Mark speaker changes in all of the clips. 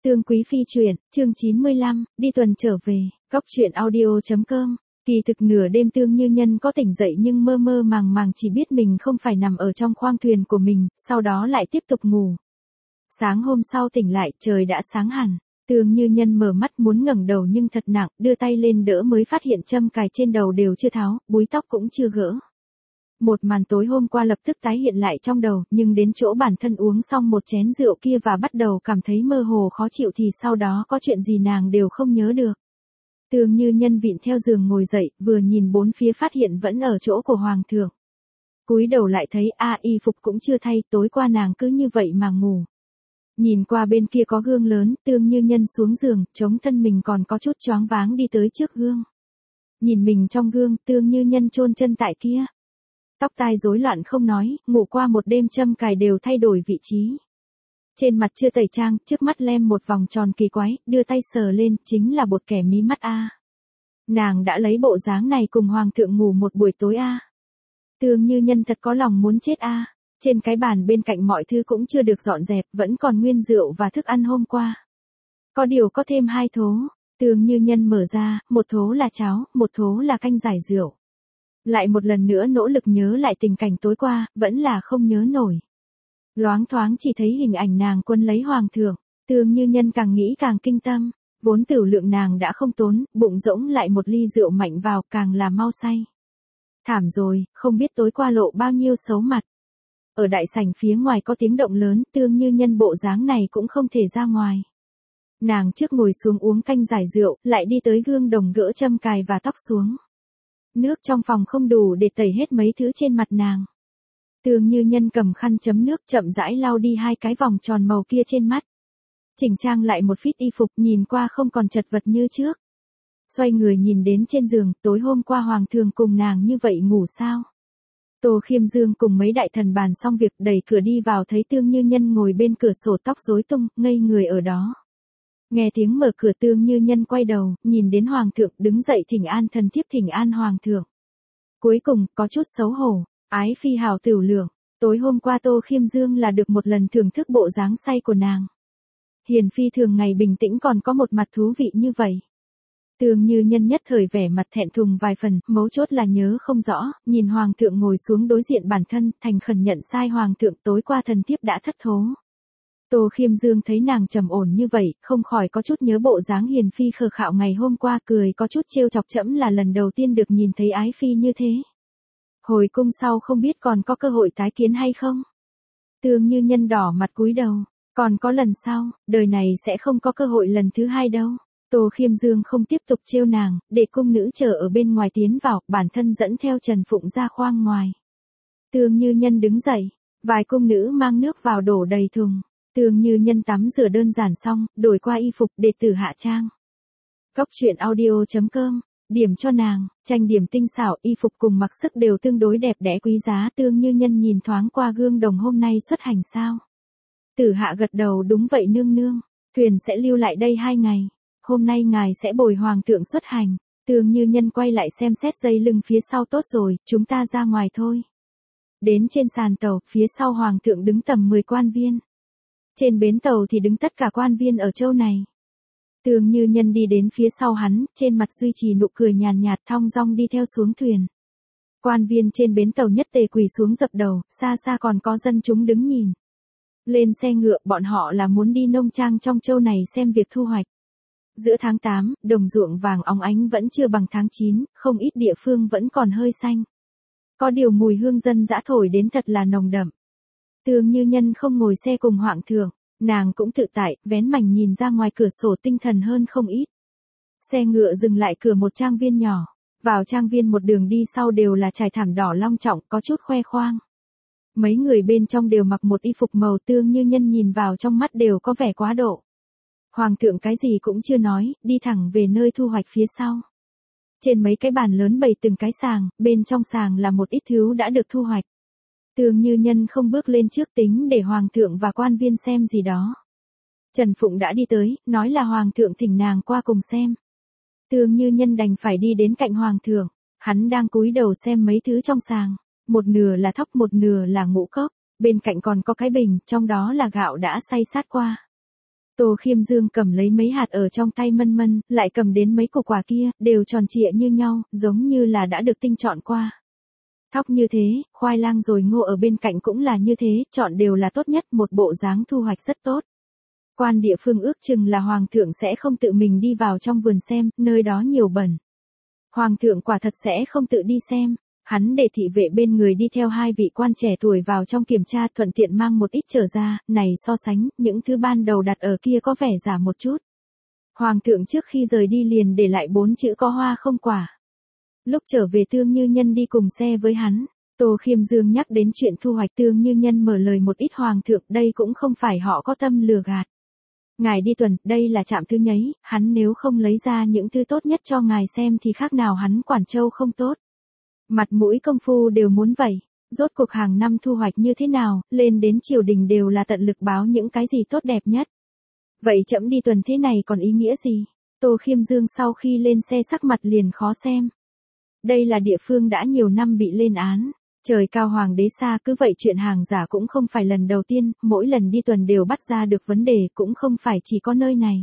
Speaker 1: Tương Quý Phi truyện, chương 95, đi tuần trở về, Cóc truyện audio.com. Kỳ thực nửa đêm Tương Như Nhân có tỉnh dậy nhưng mơ mơ màng màng chỉ biết mình không phải nằm ở trong khoang thuyền của mình, sau đó lại tiếp tục ngủ. Sáng hôm sau tỉnh lại, trời đã sáng hẳn. Tương Như Nhân mở mắt muốn ngẩng đầu nhưng thật nặng, đưa tay lên đỡ mới phát hiện châm cài trên đầu đều chưa tháo, búi tóc cũng chưa gỡ. Một màn tối hôm qua lập tức tái hiện lại trong đầu, nhưng đến chỗ bản thân uống xong một chén rượu kia và bắt đầu cảm thấy mơ hồ khó chịu thì sau đó có chuyện gì nàng đều không nhớ được. Tương Như Nhân vịn theo giường ngồi dậy, vừa nhìn bốn phía phát hiện vẫn ở chỗ của Hoàng thượng. Cúi đầu lại thấy y phục cũng chưa thay, tối qua nàng cứ như vậy mà ngủ. Nhìn qua bên kia có gương lớn, Tương Như Nhân xuống giường, chống thân mình còn có chút choáng váng đi tới trước gương. Nhìn mình trong gương, Tương Như Nhân chôn chân tại kia. Tóc tai rối loạn không nói, ngủ qua một đêm châm cài đều thay đổi vị trí. Trên mặt chưa tẩy trang, trước mắt lem một vòng tròn kỳ quái, đưa tay sờ lên, chính là bột kẻ mí mắt a. Nàng đã lấy bộ dáng này cùng Hoàng thượng ngủ một buổi tối a. Tương Như Nhân thật có lòng muốn chết a. Trên cái bàn bên cạnh mọi thứ cũng chưa được dọn dẹp, vẫn còn nguyên rượu và thức ăn hôm qua. Có điều có thêm 2 thố, Tương Như Nhân mở ra, một thố là cháo, một thố là canh giải rượu. Lại một lần nữa nỗ lực nhớ lại tình cảnh tối qua, vẫn là không nhớ nổi. Loáng thoáng chỉ thấy hình ảnh nàng quân lấy Hoàng thượng, Tương Như Nhân càng nghĩ càng kinh tâm, vốn tửu lượng nàng đã không tốn, bụng rỗng lại một ly rượu mạnh vào càng là mau say. Thảm rồi, không biết tối qua lộ bao nhiêu xấu mặt. Ở đại sảnh phía ngoài có tiếng động lớn, Tương Như Nhân bộ dáng này cũng không thể ra ngoài. Nàng trước ngồi xuống uống canh giải rượu, lại đi tới gương đồng gỡ châm cài và tóc xuống. Nước trong phòng không đủ để tẩy hết mấy thứ trên mặt nàng. Tương Như Nhân cầm khăn chấm nước chậm rãi lau đi 2 cái vòng tròn màu kia trên mắt. Chỉnh trang lại một phít y phục nhìn qua không còn chật vật như trước. Xoay người nhìn đến trên giường, tối hôm qua Hoàng thượng cùng nàng như vậy ngủ sao? Tô Khiêm Dương cùng mấy đại thần bàn xong việc đẩy cửa đi vào thấy Tương Như Nhân ngồi bên cửa sổ tóc rối tung, ngây người ở đó. Nghe tiếng mở cửa Tương Như Nhân quay đầu, nhìn đến Hoàng thượng đứng dậy thỉnh an thần thiếp thỉnh an Hoàng thượng. Cuối cùng, có chút xấu hổ, ái phi hào tửu lượng, tối hôm qua Tô Khiêm Dương là được một lần thưởng thức bộ dáng say của nàng. Hiền phi thường ngày bình tĩnh còn có một mặt thú vị như vậy. Tương Như Nhân nhất thời vẻ mặt thẹn thùng vài phần, mấu chốt là nhớ không rõ, nhìn Hoàng thượng ngồi xuống đối diện bản thân, thành khẩn nhận sai Hoàng thượng tối qua thần thiếp đã thất thố. Tô Khiêm Dương thấy nàng trầm ổn như vậy, không khỏi có chút nhớ bộ dáng hiền phi khờ khạo ngày hôm qua cười có chút trêu chọc trẫm là lần đầu tiên được nhìn thấy ái phi như thế. Hồi cung sau không biết còn có cơ hội tái kiến hay không? Tương Như Nhân đỏ mặt cúi đầu, còn có lần sau, đời này sẽ không có cơ hội lần thứ 2 đâu. Tô Khiêm Dương không tiếp tục trêu nàng, để cung nữ chờ ở bên ngoài tiến vào, bản thân dẫn theo Trần Phụng ra khoang ngoài. Tương Như Nhân đứng dậy, vài cung nữ mang nước vào đổ đầy thùng. Tương Như Nhân tắm rửa đơn giản xong, đổi qua y phục để tử hạ trang. Cóc truyện audio.com, điểm cho nàng, tranh điểm tinh xảo, y phục cùng mặc sức đều tương đối đẹp đẽ quý giá. Tương Như Nhân nhìn thoáng qua gương đồng hôm nay xuất hành sao. Tử hạ gật đầu đúng vậy nương nương, thuyền sẽ lưu lại đây 2 ngày. Hôm nay ngài sẽ bồi Hoàng thượng xuất hành. Tương Như Nhân quay lại xem xét dây lưng phía sau tốt rồi, chúng ta ra ngoài thôi. Đến trên sàn tàu, phía sau Hoàng thượng đứng tầm 10 quan viên. Trên bến tàu thì đứng tất cả quan viên ở châu này. Tương Như Nhân đi đến phía sau hắn, trên mặt duy trì nụ cười nhàn nhạt thong dong đi theo xuống thuyền. Quan viên trên bến tàu nhất tề quỳ xuống dập đầu, xa xa còn có dân chúng đứng nhìn. Lên xe ngựa, bọn họ là muốn đi nông trang trong châu này xem việc thu hoạch. Giữa tháng 8, đồng ruộng vàng óng ánh vẫn chưa bằng tháng 9, không ít địa phương vẫn còn hơi xanh. Có điều mùi hương dân dã thổi đến thật là nồng đậm. Tương Như Nhân không ngồi xe cùng Hoàng thượng, nàng cũng tự tại, vén mảnh nhìn ra ngoài cửa sổ tinh thần hơn không ít. Xe ngựa dừng lại cửa một trang viên nhỏ, vào trang viên một đường đi sau đều là trải thảm đỏ long trọng có chút khoe khoang. Mấy người bên trong đều mặc một y phục màu Tương Như Nhân nhìn vào trong mắt đều có vẻ quá độ. Hoàng thượng cái gì cũng chưa nói, đi thẳng về nơi thu hoạch phía sau. Trên mấy cái bàn lớn bày từng cái sàng, bên trong sàng là một ít thứ đã được thu hoạch. Tương Như Nhân không bước lên trước tính để Hoàng thượng và quan viên xem gì đó. Trần Phụng đã đi tới, nói là Hoàng thượng thỉnh nàng qua cùng xem. Tương Như Nhân đành phải đi đến cạnh Hoàng thượng, hắn đang cúi đầu xem mấy thứ trong sàng. Một nửa là thóc một nửa là ngũ cốc, bên cạnh còn có cái bình, trong đó là gạo đã xay sát qua. Tô Khiêm Dương cầm lấy mấy hạt ở trong tay mân mân, lại cầm đến mấy củ quả kia, đều tròn trịa như nhau, giống như là đã được tinh chọn qua. Thóc như thế, khoai lang rồi ngô ở bên cạnh cũng là như thế, chọn đều là tốt nhất, một bộ dáng thu hoạch rất tốt. Quan địa phương ước chừng là hoàng thượng sẽ không tự mình đi vào trong vườn xem, nơi đó nhiều bẩn. Hoàng thượng quả thật sẽ không tự đi xem. Hắn để thị vệ bên người đi theo 2 vị quan trẻ tuổi vào trong kiểm tra, thuận tiện mang một ít trở ra, này so sánh, những thứ ban đầu đặt ở kia có vẻ giả một chút. Hoàng thượng trước khi rời đi liền để lại 4 chữ có hoa không quả. Lúc trở về Tương Như Nhân đi cùng xe với hắn, Tô Khiêm Dương nhắc đến chuyện thu hoạch, Tương Như Nhân mở lời một ít, hoàng thượng, đây cũng không phải họ có tâm lừa gạt. Ngài đi tuần, đây là trạm thứ nhấy, hắn nếu không lấy ra những thứ tốt nhất cho ngài xem thì khác nào hắn quản châu không tốt. Mặt mũi công phu đều muốn vậy, rốt cuộc hàng năm thu hoạch như thế nào, lên đến triều đình đều là tận lực báo những cái gì tốt đẹp nhất. Vậy trẫm đi tuần thế này còn ý nghĩa gì? Tô Khiêm Dương sau khi lên xe sắc mặt liền khó xem. Đây là địa phương đã nhiều năm bị lên án. Trời cao hoàng đế xa, cứ vậy chuyện hàng giả cũng không phải lần đầu tiên, mỗi lần đi tuần đều bắt ra được vấn đề, cũng không phải chỉ có nơi này.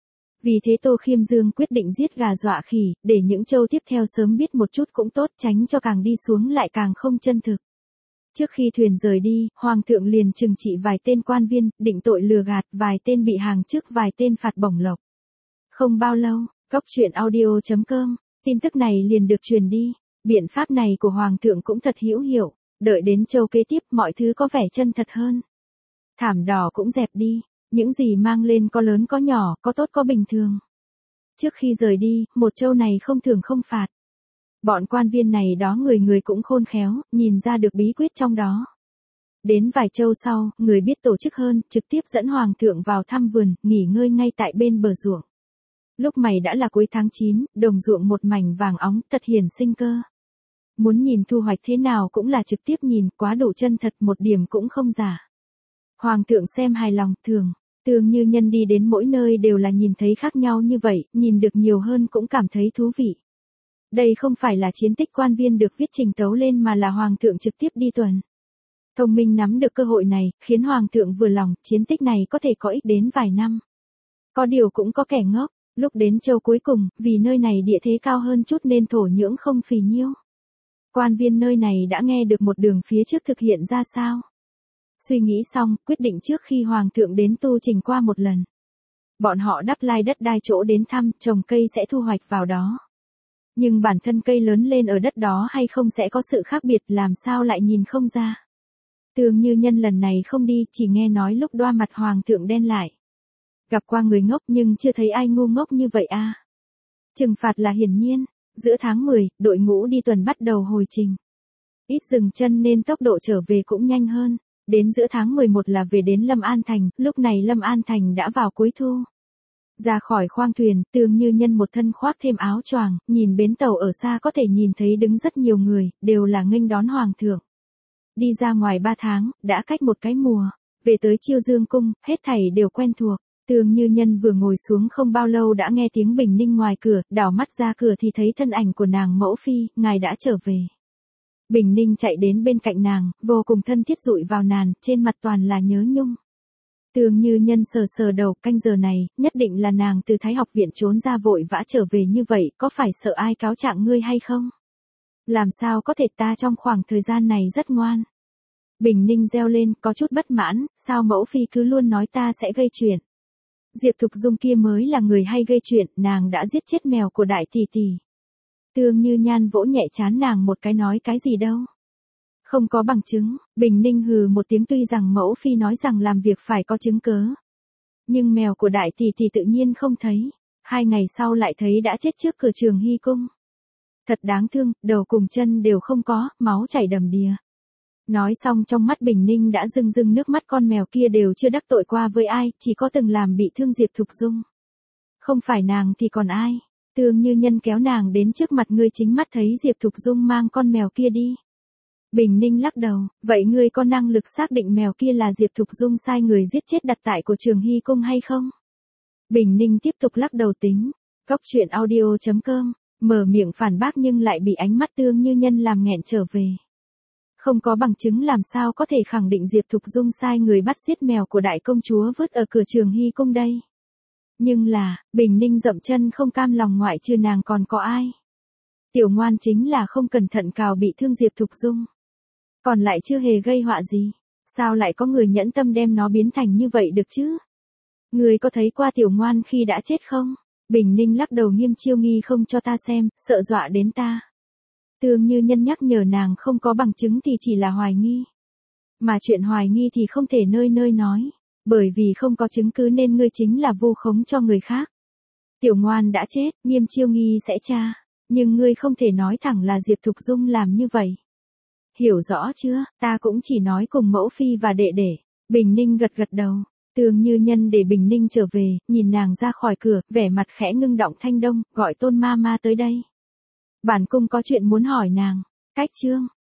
Speaker 1: Vì thế Tô Khiêm Dương quyết định giết gà dọa khỉ, để những châu tiếp theo sớm biết một chút cũng tốt, tránh cho càng đi xuống lại càng không chân thực. Trước khi thuyền rời đi, Hoàng thượng liền trừng trị vài tên quan viên, định tội lừa gạt, vài tên bị hàng trước, vài tên phạt bổng lộc. Không bao lâu, Goctruyện.audio.com, tin tức này liền được truyền đi. Biện pháp này của Hoàng thượng cũng thật hữu hiệu, đợi đến châu kế tiếp mọi thứ có vẻ chân thật hơn. Thảm đỏ cũng dẹp đi. Những gì mang lên có lớn có nhỏ, có tốt có bình thường. Trước khi rời đi, một châu này không thưởng không phạt. Bọn quan viên này đó người người cũng khôn khéo, nhìn ra được bí quyết trong đó. Đến vài châu sau, người biết tổ chức hơn, trực tiếp dẫn hoàng thượng vào thăm vườn, nghỉ ngơi ngay tại bên bờ ruộng. Lúc mày đã là cuối tháng 9, đồng ruộng một mảnh vàng óng, thật hiển sinh cơ. Muốn nhìn thu hoạch thế nào cũng là trực tiếp nhìn, quá đủ chân thật, một điểm cũng không giả. Hoàng thượng xem hài lòng, thường. Tương Như Nhân đi đến mỗi nơi đều là nhìn thấy khác nhau như vậy, nhìn được nhiều hơn cũng cảm thấy thú vị. Đây không phải là chiến tích quan viên được viết trình tấu lên mà là hoàng thượng trực tiếp đi tuần. Thông minh nắm được cơ hội này, khiến hoàng thượng vừa lòng, chiến tích này có thể có ích đến vài năm. Có điều cũng có kẻ ngốc, lúc đến châu cuối cùng, vì nơi này địa thế cao hơn chút nên thổ nhưỡng không phì nhiêu. Quan viên nơi này đã nghe được một đường phía trước thực hiện ra sao. Suy nghĩ xong, quyết định trước khi hoàng thượng đến tu trình qua một lần. Bọn họ đắp lai đất đai chỗ đến thăm, trồng cây sẽ thu hoạch vào đó. Nhưng bản thân cây lớn lên ở đất đó hay không sẽ có sự khác biệt, làm sao lại nhìn không ra. Tương Như Nhân lần này không đi, chỉ nghe nói lúc đoa mặt hoàng thượng đen lại. Gặp qua người ngốc nhưng chưa thấy ai ngu ngốc như vậy a. Trừng phạt là hiển nhiên, giữa tháng 10, đội ngũ đi tuần bắt đầu hồi trình. Ít dừng chân nên tốc độ trở về cũng nhanh hơn. Đến giữa tháng 11 là về đến Lâm An Thành, lúc này Lâm An Thành đã vào cuối thu. Ra khỏi khoang thuyền, Tương Như Nhân một thân khoác thêm áo choàng, nhìn bến tàu ở xa có thể nhìn thấy đứng rất nhiều người, đều là nghênh đón hoàng thượng. Đi ra ngoài 3 tháng, đã cách một cái mùa, về tới Chiêu Dương Cung, hết thảy đều quen thuộc. Tương Như Nhân vừa ngồi xuống không bao lâu đã nghe tiếng bình ninh ngoài cửa, đảo mắt ra cửa thì thấy thân ảnh của nàng mẫu phi, ngài đã trở về. Bình Ninh chạy đến bên cạnh nàng, vô cùng thân thiết dụi vào nàng, trên mặt toàn là nhớ nhung. Tương Như Nhân sờ sờ đầu, canh giờ này, nhất định là nàng từ Thái học viện trốn ra vội vã trở về như vậy, có phải sợ ai cáo trạng ngươi hay không? Làm sao có thể, ta trong khoảng thời gian này rất ngoan. Bình Ninh reo lên, có chút bất mãn, sao mẫu phi cứ luôn nói ta sẽ gây chuyện. Diệp Thục Dung kia mới là người hay gây chuyện, nàng đã giết chết mèo của đại tỷ tỷ. Tương Như Nhan vỗ nhẹ trán nàng một cái, nói cái gì đâu. Không có bằng chứng, Bình Ninh hừ một tiếng, tuy rằng mẫu phi nói rằng làm việc phải có chứng cớ. Nhưng mèo của đại tỷ tỷ tự nhiên không thấy, 2 ngày sau lại thấy đã chết trước cửa Trường Hy Cung. Thật đáng thương, đầu cùng chân đều không có, máu chảy đầm đìa. Nói xong trong mắt Bình Ninh đã rưng rưng nước mắt, con mèo kia đều chưa đắc tội qua với ai, chỉ có từng làm bị thương Diệp Thục Dung. Không phải nàng thì còn ai. Tương Như Nhân kéo nàng đến trước mặt, ngươi chính mắt thấy Diệp Thục Dung mang con mèo kia đi. Bình Ninh lắc đầu, vậy ngươi có năng lực xác định mèo kia là Diệp Thục Dung sai người giết chết đặt tại của Trường Hy Cung hay không? Bình Ninh tiếp tục lắc đầu tính. Goctruyện.audio.com, mở miệng phản bác nhưng lại bị ánh mắt Tương Như Nhân làm nghẹn trở về. Không có bằng chứng làm sao có thể khẳng định Diệp Thục Dung sai người bắt giết mèo của đại công chúa vứt ở cửa Trường Hy cung đây. Nhưng là, Bình Ninh dậm chân không cam lòng, ngoại trừ nàng còn có ai. Tiểu Ngoan chính là không cẩn thận cào bị thương Diệp Thục Dung. Còn lại chưa hề gây họa gì. Sao lại có người nhẫn tâm đem nó biến thành như vậy được chứ? Người có thấy qua Tiểu Ngoan khi đã chết không? Bình Ninh lắc đầu, Nghiêm Chiêu Nghi không cho ta xem, sợ dọa đến ta. Tương Như Nhân nhắc nhở nàng không có bằng chứng thì chỉ là hoài nghi. Mà chuyện hoài nghi thì không thể nơi nơi nói. Bởi vì không có chứng cứ nên ngươi chính là vu khống cho người khác. Tiểu Ngoan đã chết, Nghiêm Chiêu Nghi sẽ tra. Nhưng ngươi không thể nói thẳng là Diệp Thục Dung làm như vậy. Hiểu rõ chưa, ta cũng chỉ nói cùng mẫu phi và đệ đệ. Bình Ninh gật gật đầu. Tương Như Nhân để Bình Ninh trở về, nhìn nàng ra khỏi cửa, vẻ mặt khẽ ngưng động. Thanh Đông, gọi Tôn ma ma tới đây. Bản cung có chuyện muốn hỏi nàng. Cách chương.